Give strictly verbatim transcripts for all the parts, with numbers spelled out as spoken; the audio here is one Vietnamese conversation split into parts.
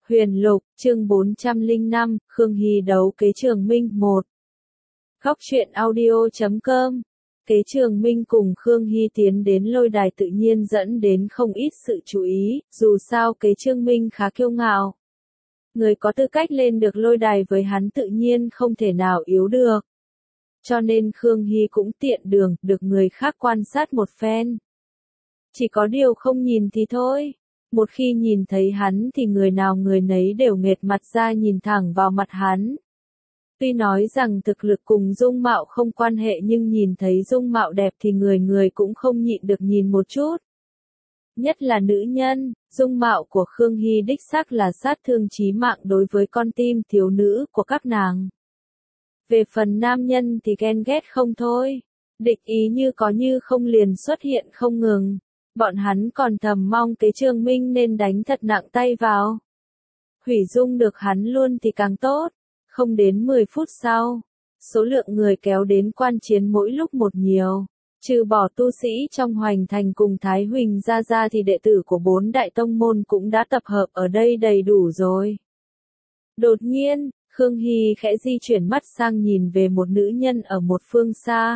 Huyền Lục, chương bốn trăm lẻ năm, Khương Hy đấu Kế Trường Minh một. Góc truyện audio chấm com. Kế Trường Minh cùng Khương Hy tiến đến lôi đài tự nhiên dẫn đến không ít sự chú ý, dù sao Kế Trường Minh khá kiêu ngạo. Người có tư cách lên được lôi đài với hắn tự nhiên không thể nào yếu được. Cho nên Khương Hy cũng tiện đường, được người khác quan sát một phen. Chỉ có điều không nhìn thì thôi. Một khi nhìn thấy hắn thì người nào người nấy đều nghệt mặt ra nhìn thẳng vào mặt hắn. Tuy nói rằng thực lực cùng dung mạo không quan hệ nhưng nhìn thấy dung mạo đẹp thì người người cũng không nhịn được nhìn một chút. Nhất là nữ nhân, dung mạo của Khương Hy đích xác là sát thương chí mạng đối với con tim thiếu nữ của các nàng. Về phần nam nhân thì ghen ghét không thôi. Địch ý như có như không liền xuất hiện không ngừng. Bọn hắn còn thầm mong Kế Trường Minh nên đánh thật nặng tay vào. Hủy dung được hắn luôn thì càng tốt. Không đến mười phút sau, số lượng người kéo đến quan chiến mỗi lúc một nhiều. Trừ bỏ tu sĩ trong Hoành Thành cùng Thái Huỳnh ra ra thì đệ tử của bốn đại tông môn cũng đã tập hợp ở đây đầy đủ rồi. Đột nhiên, Khương Hy khẽ di chuyển mắt sang nhìn về một nữ nhân ở một phương xa.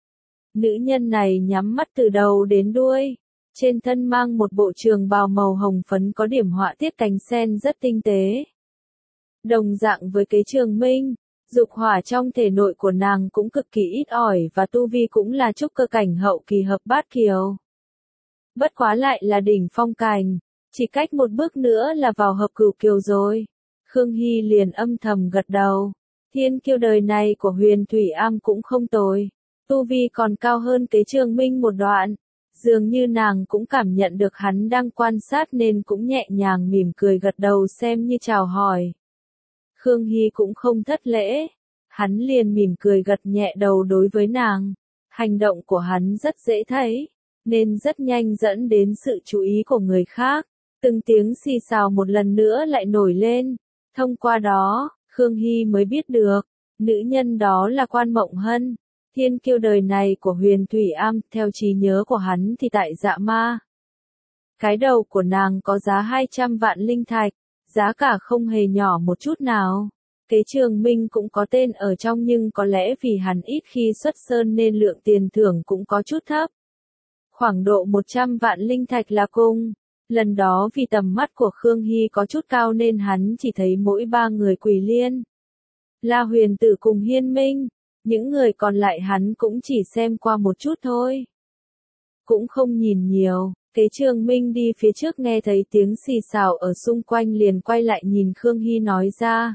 Nữ nhân này nhắm mắt từ đầu đến đuôi. Trên thân mang một bộ trường bào màu hồng phấn có điểm họa tiết cánh sen rất tinh tế. Đồng dạng với Kế Trường Minh, dục hỏa trong thể nội của nàng cũng cực kỳ ít ỏi và tu vi cũng là trúc cơ cảnh hậu kỳ hợp bát kiều. Bất quá lại là đỉnh phong cảnh, chỉ cách một bước nữa là vào hợp cửu kiều rồi. Khương Hy liền âm thầm gật đầu. Thiên kiêu đời này của Huyền Thủy Am cũng không tồi, tu vi còn cao hơn Kế Trường Minh một đoạn. Dường như nàng cũng cảm nhận được hắn đang quan sát nên cũng nhẹ nhàng mỉm cười gật đầu xem như chào hỏi. Khương Hy cũng không thất lễ. Hắn liền mỉm cười gật nhẹ đầu đối với nàng. Hành động của hắn rất dễ thấy, nên rất nhanh dẫn đến sự chú ý của người khác. Từng tiếng xì xào một lần nữa lại nổi lên. Thông qua đó, Khương Hy mới biết được, nữ nhân đó là Quan Mộng Hân. Thiên kiêu đời này của Huyền Thủy Am, theo trí nhớ của hắn thì tại Dạ Ma. Cái đầu của nàng có giá hai trăm vạn linh thạch, giá cả không hề nhỏ một chút nào. Kế Trường Minh cũng có tên ở trong nhưng có lẽ vì hắn ít khi xuất sơn nên lượng tiền thưởng cũng có chút thấp. Khoảng độ một trăm vạn linh thạch là cùng. Lần đó vì tầm mắt của Khương Hy có chút cao nên hắn chỉ thấy mỗi ba người Quỷ Liên, La Huyền Tử cùng Hiên Minh. Những người còn lại hắn cũng chỉ xem qua một chút thôi. Cũng không nhìn nhiều. Kế Trường Minh đi phía trước nghe thấy tiếng xì xào ở xung quanh liền quay lại nhìn Khương Hy nói ra.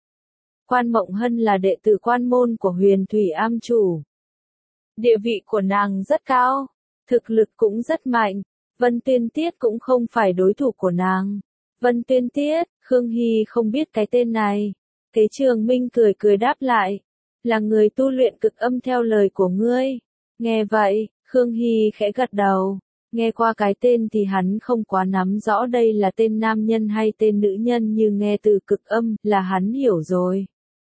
Quan Mộng Hân là đệ tử quan môn của Huyền Thủy Am chủ. Địa vị của nàng rất cao, thực lực cũng rất mạnh. Vân Tuyên Tiết cũng không phải đối thủ của nàng. Vân Tuyên Tiết, Khương Hy không biết cái tên này. Kế Trường Minh cười cười đáp lại. Là người tu luyện cực âm theo lời của ngươi. Nghe vậy, Khương Hy khẽ gật đầu. Nghe qua cái tên thì hắn không quá nắm rõ đây là tên nam nhân hay tên nữ nhân nhưng nghe từ cực âm là hắn hiểu rồi.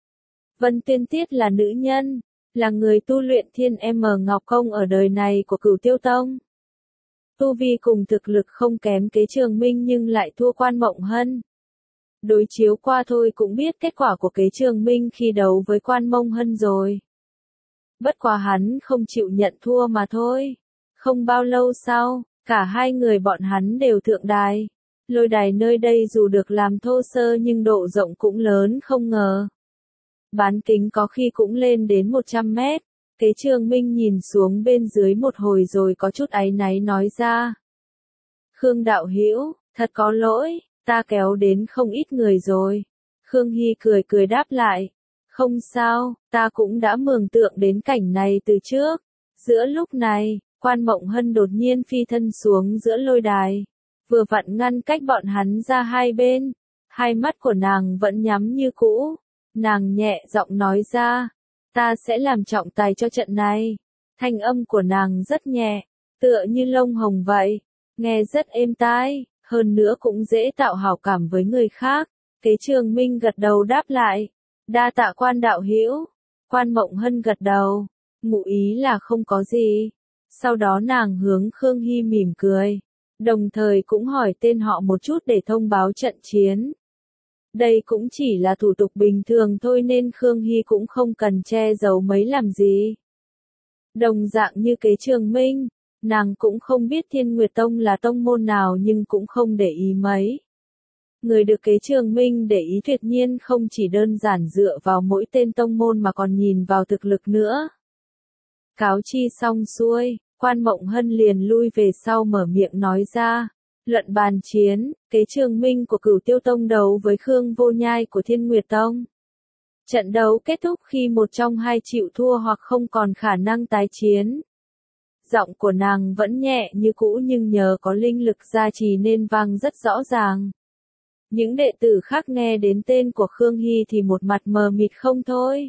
Vân Tuyên Tiết là nữ nhân, là người tu luyện Thiên M Ngọc Công ở đời này của Cửu Tiêu Tông. Tu vi cùng thực lực không kém Kế Trường Minh nhưng lại thua Quan Mộng Hân. Đối chiếu qua thôi cũng biết kết quả của Kế Trường Minh khi đấu với Quan Mộng Hân rồi. Bất quá hắn không chịu nhận thua mà thôi. Không bao lâu sau, cả hai người bọn hắn đều thượng đài. Lôi đài nơi đây dù được làm thô sơ nhưng độ rộng cũng lớn không ngờ. Bán kính có khi cũng lên đến một trăm mét. Kế Trường Minh nhìn xuống bên dưới một hồi rồi có chút áy náy nói ra. Khương đạo hữu, thật có lỗi. Ta kéo đến không ít người rồi. Khương Hy cười cười đáp lại. Không sao, ta cũng đã mường tượng đến cảnh này từ trước. Giữa lúc này, Quan Mộng Hân đột nhiên phi thân xuống giữa lôi đài. Vừa vặn ngăn cách bọn hắn ra hai bên. Hai mắt của nàng vẫn nhắm như cũ. Nàng nhẹ giọng nói ra. Ta sẽ làm trọng tài cho trận này. Thanh âm của nàng rất nhẹ, tựa như lông hồng vậy. Nghe rất êm tai. Hơn nữa cũng dễ tạo hảo cảm với người khác. Kế Trường Minh gật đầu đáp lại. Đa tạ Quan đạo hữu. Quan Mộng Hân gật đầu. Ngụ ý là không có gì. Sau đó nàng hướng Khương Hy mỉm cười. Đồng thời cũng hỏi tên họ một chút để thông báo trận chiến. Đây cũng chỉ là thủ tục bình thường thôi nên Khương Hy cũng không cần che giấu mấy làm gì. Đồng dạng như Kế Trường Minh, nàng cũng không biết Thiên Nguyệt Tông là tông môn nào nhưng cũng không để ý mấy. Người được Kế Trường Minh để ý tuyệt nhiên không chỉ đơn giản dựa vào mỗi tên tông môn mà còn nhìn vào thực lực nữa. Cáo chi xong xuôi, Quan Mộng Hân liền lui về sau mở miệng nói ra. Luận bàn chiến, Kế Trường Minh của Cửu Tiêu Tông đấu với Khương Vô Nhai của Thiên Nguyệt Tông. Trận đấu kết thúc khi một trong hai chịu thua hoặc không còn khả năng tái chiến. Giọng của nàng vẫn nhẹ như cũ nhưng nhờ có linh lực gia trì nên vang rất rõ ràng. Những đệ tử khác nghe đến tên của Khương Hy thì một mặt mờ mịt không thôi.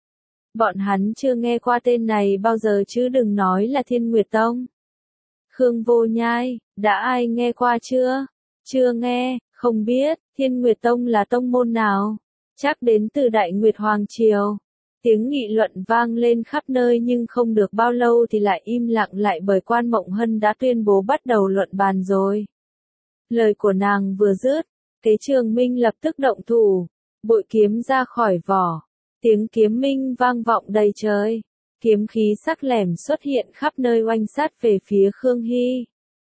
Bọn hắn chưa nghe qua tên này bao giờ chứ đừng nói là Thiên Nguyệt Tông. Khương Vô Nhai, đã ai nghe qua chưa? Chưa nghe, không biết, Thiên Nguyệt Tông là tông môn nào? Chắc đến từ Đại Nguyệt Hoàng Triều. Tiếng nghị luận vang lên khắp nơi nhưng không được bao lâu thì lại im lặng lại bởi Quan Mộng Hân đã tuyên bố bắt đầu luận bàn rồi. Lời của nàng vừa dứt, Kế Trường Minh lập tức động thủ, bội kiếm ra khỏi vỏ. Tiếng kiếm minh vang vọng đầy trời. Kiếm khí sắc lẻm xuất hiện khắp nơi oanh sát về phía Khương Hy.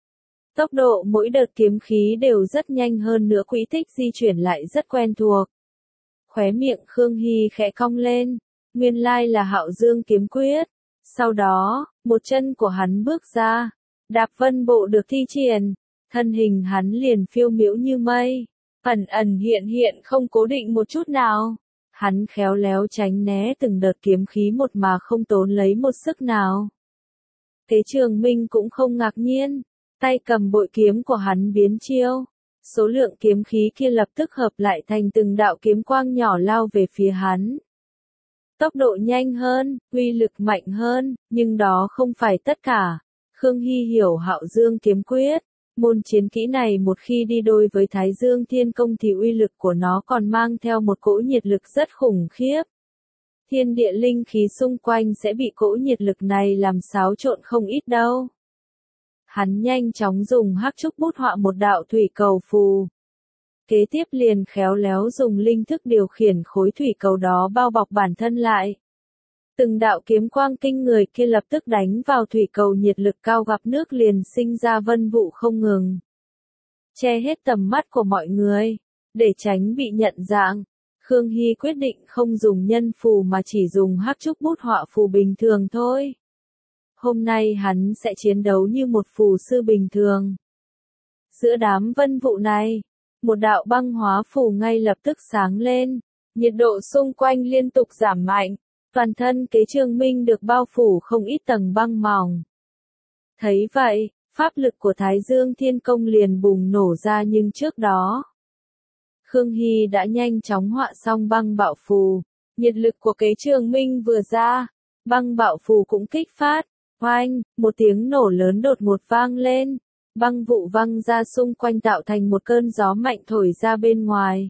Tốc độ mỗi đợt kiếm khí đều rất nhanh hơn nữa quỹ tích di chuyển lại rất quen thuộc. Khóe miệng Khương Hy khẽ cong lên, nguyên lai là Hạo Dương kiếm quyết. Sau đó, một chân của hắn bước ra, đạp vân bộ được thi triển, thân hình hắn liền phiêu miễu như mây, ẩn ẩn hiện hiện không cố định một chút nào. Hắn khéo léo tránh né từng đợt kiếm khí một mà không tốn lấy một sức nào. Kế Trường Minh cũng không ngạc nhiên, tay cầm bội kiếm của hắn biến chiêu. Số lượng kiếm khí kia lập tức hợp lại thành từng đạo kiếm quang nhỏ lao về phía hắn. Tốc độ nhanh hơn, uy lực mạnh hơn, nhưng đó không phải tất cả. Khương Hy hiểu Hạo Dương kiếm quyết. Môn chiến kỹ này một khi đi đôi với Thái Dương Thiên Công thì uy lực của nó còn mang theo một cỗ nhiệt lực rất khủng khiếp. Thiên địa linh khí xung quanh sẽ bị cỗ nhiệt lực này làm xáo trộn không ít đâu. Hắn nhanh chóng dùng hắc trúc bút họa một đạo thủy cầu phù. Kế tiếp liền khéo léo dùng linh thức điều khiển khối thủy cầu đó bao bọc bản thân lại. Từng đạo kiếm quang kinh người kia lập tức đánh vào thủy cầu nhiệt lực cao gặp nước liền sinh ra vân vụ không ngừng. Che hết tầm mắt của mọi người. Để tránh bị nhận dạng, Khương Hy quyết định không dùng nhân phù mà chỉ dùng hắc trúc bút họa phù bình thường thôi. Hôm nay hắn sẽ chiến đấu như một phù sư bình thường. Giữa đám vân vụ này, một đạo băng hóa phù ngay lập tức sáng lên. Nhiệt độ xung quanh liên tục giảm mạnh. Toàn thân Kế Trường Minh được bao phủ không ít tầng băng mỏng. Thấy vậy, pháp lực của Thái Dương Thiên Công liền bùng nổ ra nhưng trước đó. Khương Hy đã nhanh chóng họa xong băng bạo phù. Nhiệt lực của Kế Trường Minh vừa ra, băng bạo phù cũng kích phát. Oanh, một tiếng nổ lớn đột ngột vang lên. Băng vụ văng ra xung quanh tạo thành một cơn gió mạnh thổi ra bên ngoài.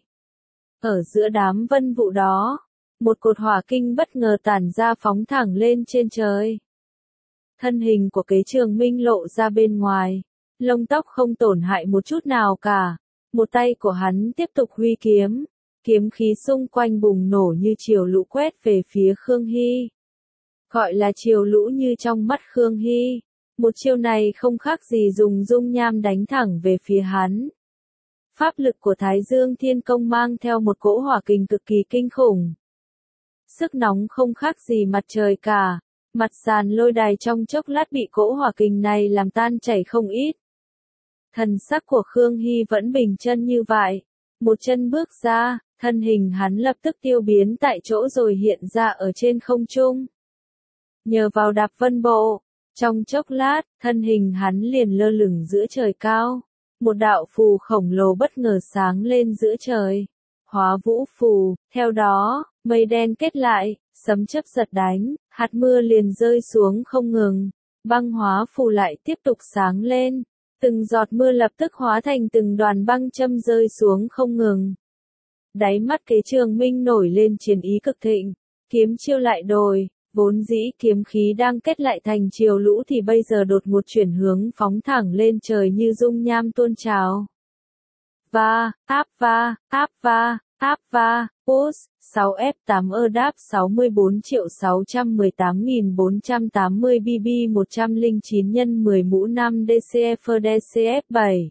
Ở giữa đám vân vụ đó, một cột hỏa kinh bất ngờ tản ra phóng thẳng lên trên trời. Thân hình của Kế Trường Minh lộ ra bên ngoài, lông tóc không tổn hại một chút nào cả. Một tay của hắn tiếp tục huy kiếm, kiếm khí xung quanh bùng nổ như triều lũ quét về phía Khương Hy. Gọi là triều lũ như trong mắt Khương Hy, một chiêu này không khác gì dùng dung nham đánh thẳng về phía hắn. Pháp lực của Thái Dương Thiên Công mang theo một cỗ hỏa kình cực kỳ kinh khủng. Sức nóng không khác gì mặt trời cả, mặt sàn lôi đài trong chốc lát bị cỗ hỏa kình này làm tan chảy không ít. Thần sắc của Khương Hy vẫn bình chân như vậy, một chân bước ra, thân hình hắn lập tức tiêu biến tại chỗ rồi hiện ra ở trên không trung. Nhờ vào đạp vân bộ, trong chốc lát, thân hình hắn liền lơ lửng giữa trời cao. Một đạo phù khổng lồ bất ngờ sáng lên giữa trời. Hóa vũ phù, theo đó, mây đen kết lại, sấm chớp giật đánh, hạt mưa liền rơi xuống không ngừng. Băng hóa phù lại tiếp tục sáng lên. Từng giọt mưa lập tức hóa thành từng đoàn băng châm rơi xuống không ngừng. Đáy mắt Kế Trường Minh nổi lên chiến ý cực thịnh, kiếm chiêu lại đồi, vốn dĩ kiếm khí đang kết lại thành triều lũ thì bây giờ đột ngột chuyển hướng phóng thẳng lên trời như dung nham tuôn trào. Va, áp va, áp va, Apva, Post, sáu F tám E D A P sáu mươi bốn triệu sáu trăm mười tám nghìn bốn trăm tám mươi B B một không chín nhân mười mũ năm D C F D C F bảy.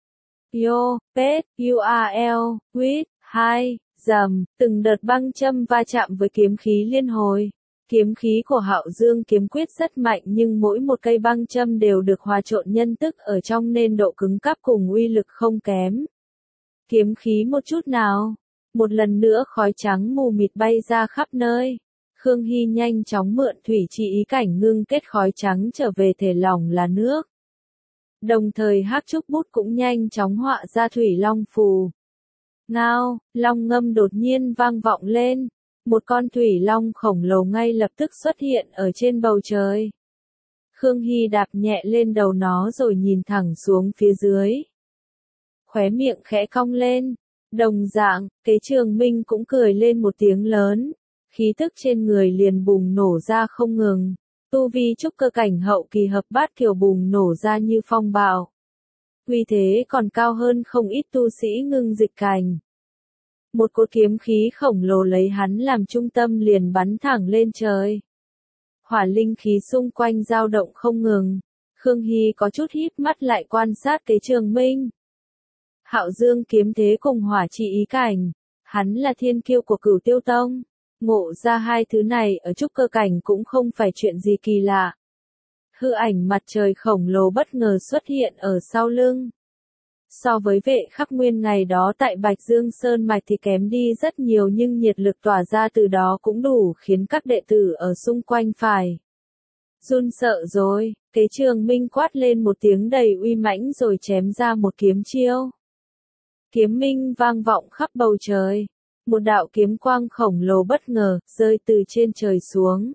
Yo, Pet, U R L, Quýt, hai, dầm, từng đợt băng châm va chạm với kiếm khí liên hồi. Kiếm khí của Hạo Dương kiếm quyết rất mạnh nhưng mỗi một cây băng châm đều được hòa trộn nhân tức ở trong nên độ cứng cáp cùng uy lực không kém. Kiếm khí một chút nào. Một lần nữa khói trắng mù mịt bay ra khắp nơi. Khương Hy nhanh chóng mượn thủy chi ý cảnh ngưng kết khói trắng trở về thể lỏng là nước. Đồng thời Hắc Trúc Bút cũng nhanh chóng họa ra thủy long phù. Ngao, long ngâm đột nhiên vang vọng lên. Một con thủy long khổng lồ ngay lập tức xuất hiện ở trên bầu trời. Khương Hy đạp nhẹ lên đầu nó rồi nhìn thẳng xuống phía dưới. Khóe miệng khẽ cong lên. Đồng dạng, Kế Trường Minh cũng cười lên một tiếng lớn. Khí tức trên người liền bùng nổ ra không ngừng. Tu vi trúc cơ cảnh hậu kỳ hợp bát kiều bùng nổ ra như phong bạo. Uy thế còn cao hơn không ít tu sĩ ngưng dịch cảnh. Một cột kiếm khí khổng lồ lấy hắn làm trung tâm liền bắn thẳng lên trời. Hỏa linh khí xung quanh dao động không ngừng. Khương Hy có chút híp mắt lại quan sát Kế Trường Minh. Hạo Dương kiếm thế cùng hỏa chi ý cảnh. Hắn là thiên kiêu của Cửu Tiêu Tông. Ngộ ra hai thứ này ở trúc cơ cảnh cũng không phải chuyện gì kỳ lạ. Hư ảnh mặt trời khổng lồ bất ngờ xuất hiện ở sau lưng. So với Vệ Khắc Nguyên ngày đó tại Bạch Dương Sơn Mạch thì kém đi rất nhiều nhưng nhiệt lực tỏa ra từ đó cũng đủ khiến các đệ tử ở xung quanh phải run sợ rồi. Kế Trường Minh quát lên một tiếng đầy uy mãnh rồi chém ra một kiếm chiêu. Kiếm minh vang vọng khắp bầu trời. Một đạo kiếm quang khổng lồ bất ngờ rơi từ trên trời xuống.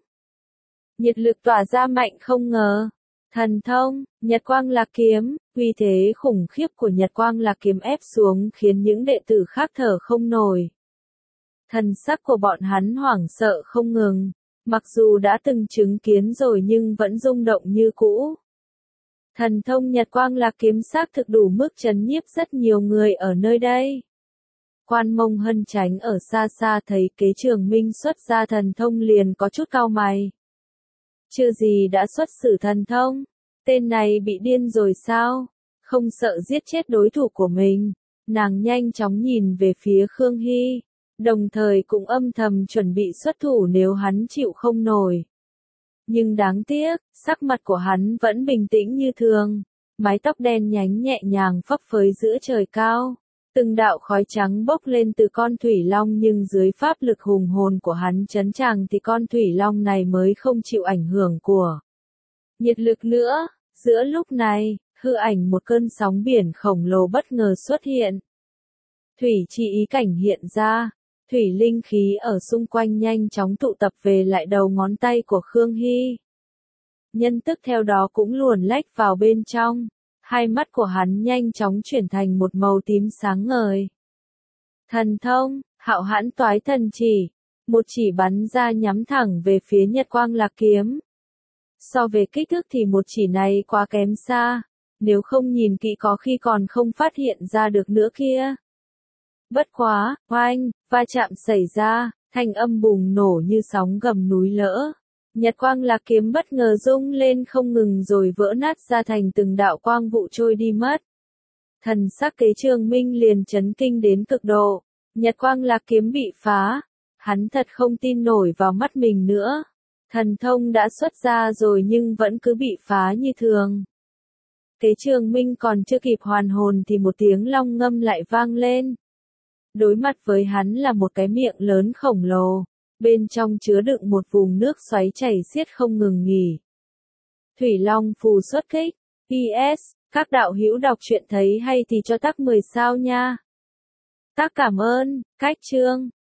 Nhiệt lực tỏa ra mạnh không ngờ. Thần thông, Nhật Quang Lạc Kiếm, uy thế khủng khiếp của Nhật Quang Lạc Kiếm ép xuống khiến những đệ tử khác thở không nổi. Thần sắc của bọn hắn hoảng sợ không ngừng, mặc dù đã từng chứng kiến rồi nhưng vẫn rung động như cũ. Thần thông Nhật Quang Lạc Kiếm xác thực đủ mức chấn nhiếp rất nhiều người ở nơi đây. Quan Mông Hân Chánh ở xa xa thấy Kế Trường Minh xuất ra thần thông liền có chút cau mày. Chưa gì đã xuất sử thần thông, tên này bị điên rồi sao, không sợ giết chết đối thủ của mình. Nàng nhanh chóng nhìn về phía Khương Hy, đồng thời cũng âm thầm chuẩn bị xuất thủ nếu hắn chịu không nổi. Nhưng đáng tiếc, sắc mặt của hắn vẫn bình tĩnh như thường, mái tóc đen nhánh nhẹ nhàng phấp phới giữa trời cao. Từng đạo khói trắng bốc lên từ con thủy long nhưng dưới pháp lực hùng hồn của hắn trấn tràng thì con thủy long này mới không chịu ảnh hưởng của nhiệt lực nữa. Giữa lúc này, hư ảnh một cơn sóng biển khổng lồ bất ngờ xuất hiện. Thủy chi ý cảnh hiện ra, thủy linh khí ở xung quanh nhanh chóng tụ tập về lại đầu ngón tay của Khương Hy. Nhân tức theo đó cũng luồn lách vào bên trong. Hai mắt của hắn nhanh chóng chuyển thành một màu tím sáng ngời. Thần thông, Hạo Hãn Toái Thần Chỉ, một chỉ bắn ra nhắm thẳng về phía Nhật Quang Lạc Kiếm. So về kích thước thì một chỉ này quá kém xa, nếu không nhìn kỹ có khi còn không phát hiện ra được nữa kia. Bất quá, oanh, va chạm xảy ra, thanh âm bùng nổ như sóng gầm núi lỡ. Nhật Quang Lạc Kiếm bất ngờ rung lên không ngừng rồi vỡ nát ra thành từng đạo quang vụ trôi đi mất. Thần sắc Kế Trường Minh liền chấn kinh đến cực độ. Nhật Quang Lạc Kiếm bị phá. Hắn thật không tin nổi vào mắt mình nữa. Thần thông đã xuất ra rồi nhưng vẫn cứ bị phá như thường. Kế Trường Minh còn chưa kịp hoàn hồn thì một tiếng long ngâm lại vang lên. Đối mặt với hắn là một cái miệng lớn khổng lồ. Bên trong chứa đựng một vùng nước xoáy chảy xiết không ngừng nghỉ. Thủy Long phù xuất kích. pê ét, các đạo hữu đọc truyện thấy hay thì cho tắc mười sao nha. Tắc cảm ơn, cách chương.